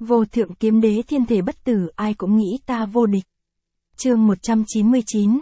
Vô thượng kiếm đế thiên thể bất tử, ai cũng nghĩ ta vô địch. Chương 199,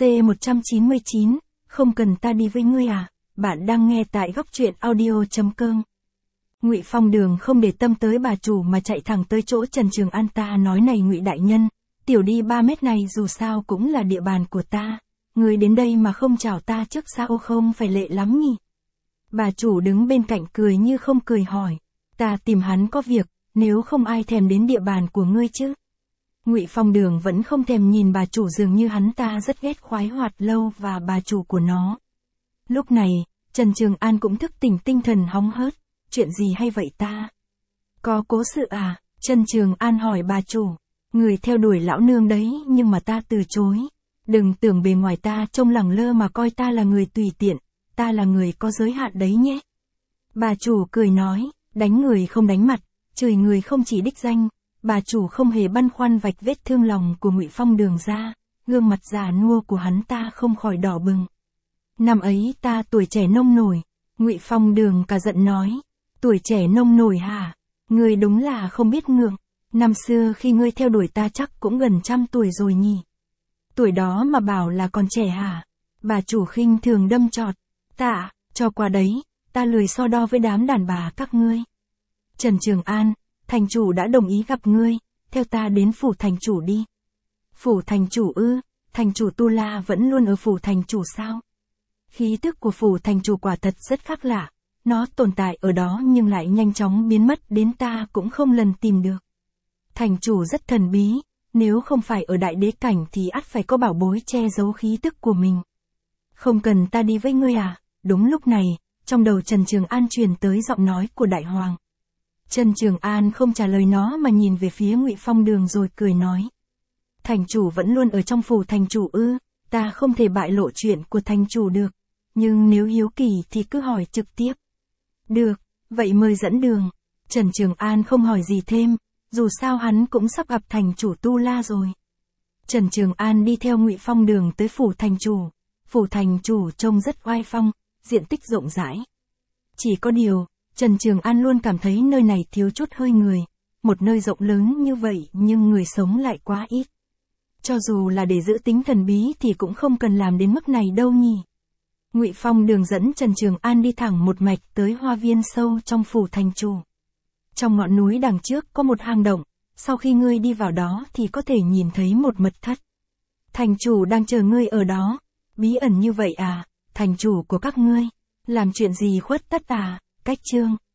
C199, không cần ta đi với ngươi à? Bạn đang nghe tại góc truyện audio.com. Ngụy Phong Đường không để tâm tới bà chủ mà chạy thẳng tới chỗ Trần Trường An. Ta nói này Ngụy đại nhân, tiểu đi 3 mét này dù sao cũng là địa bàn của ta, người đến đây mà không chào ta trước sao không phải lệ lắm nhỉ? Bà chủ đứng bên cạnh cười như không cười hỏi, ta tìm hắn có việc, nếu không ai thèm đến địa bàn của ngươi chứ? Ngụy Phong Đường vẫn không thèm nhìn bà chủ, dường như hắn ta rất ghét Khoái Hoạt Lâu và bà chủ của nó. Lúc này, Trần Trường An cũng thức tỉnh, tinh thần hóng hớt, chuyện gì hay vậy ta? Có cố sự à? Trần Trường An hỏi bà chủ, người theo đuổi lão nương đấy nhưng mà ta từ chối. Đừng tưởng bề ngoài ta trông lẳng lơ mà coi ta là người tùy tiện, ta là người có giới hạn đấy nhé. Bà chủ cười nói, đánh người không đánh mặt, chửi người không chỉ đích danh. Bà chủ không hề băn khoăn vạch vết thương lòng của Ngụy Phong Đường ra, gương mặt già nua của hắn ta không khỏi đỏ bừng. Năm ấy ta tuổi trẻ nông nổi. Ngụy Phong Đường cả giận nói, tuổi trẻ nông nổi hả? Ngươi đúng là không biết ngượng. Năm xưa khi ngươi theo đuổi ta chắc cũng gần 100 tuổi rồi nhỉ? Tuổi đó mà bảo là còn trẻ hả? Bà chủ khinh thường đâm chọt, ta cho qua đấy, ta lười so đo với đám đàn bà các ngươi. Trần Trường An, thành chủ đã đồng ý gặp ngươi, theo ta đến phủ thành chủ đi. Phủ thành chủ ư? Thành chủ Tu La vẫn luôn ở phủ thành chủ sao? Khí tức của phủ thành chủ quả thật rất khác lạ, nó tồn tại ở đó nhưng lại nhanh chóng biến mất, đến ta cũng không lần tìm được. Thành chủ rất thần bí, nếu không phải ở đại đế cảnh thì ắt phải có bảo bối che giấu khí tức của mình. Không cần ta đi với ngươi à? Đúng lúc này, trong đầu Trần Trường An truyền tới giọng nói của Đại Hoàng. Trần Trường An không trả lời nó mà nhìn về phía Ngụy Phong Đường rồi cười nói. Thành chủ vẫn luôn ở trong phủ thành chủ ư? Ta không thể bại lộ chuyện của thành chủ được, nhưng nếu hiếu kỳ thì cứ hỏi trực tiếp. Được, vậy mời dẫn đường. Trần Trường An không hỏi gì thêm, dù sao hắn cũng sắp gặp thành chủ Tu La rồi. Trần Trường An đi theo Ngụy Phong Đường tới phủ thành chủ. Phủ thành chủ trông rất oai phong, diện tích rộng rãi. Chỉ có điều, Trần Trường An luôn cảm thấy nơi này thiếu chút hơi người. Một nơi rộng lớn như vậy nhưng người sống lại quá ít. Cho dù là để giữ tính thần bí thì cũng không cần làm đến mức này đâu nhỉ. Ngụy Phong Đường dẫn Trần Trường An đi thẳng một mạch tới hoa viên sâu trong phủ thành chủ. Trong ngọn núi đằng trước có một hang động, sau khi ngươi đi vào đó thì có thể nhìn thấy một mật thất. Thành chủ đang chờ ngươi ở đó. Bí ẩn như vậy à? Thành chủ của các ngươi làm chuyện gì khuất tất à? Cách chương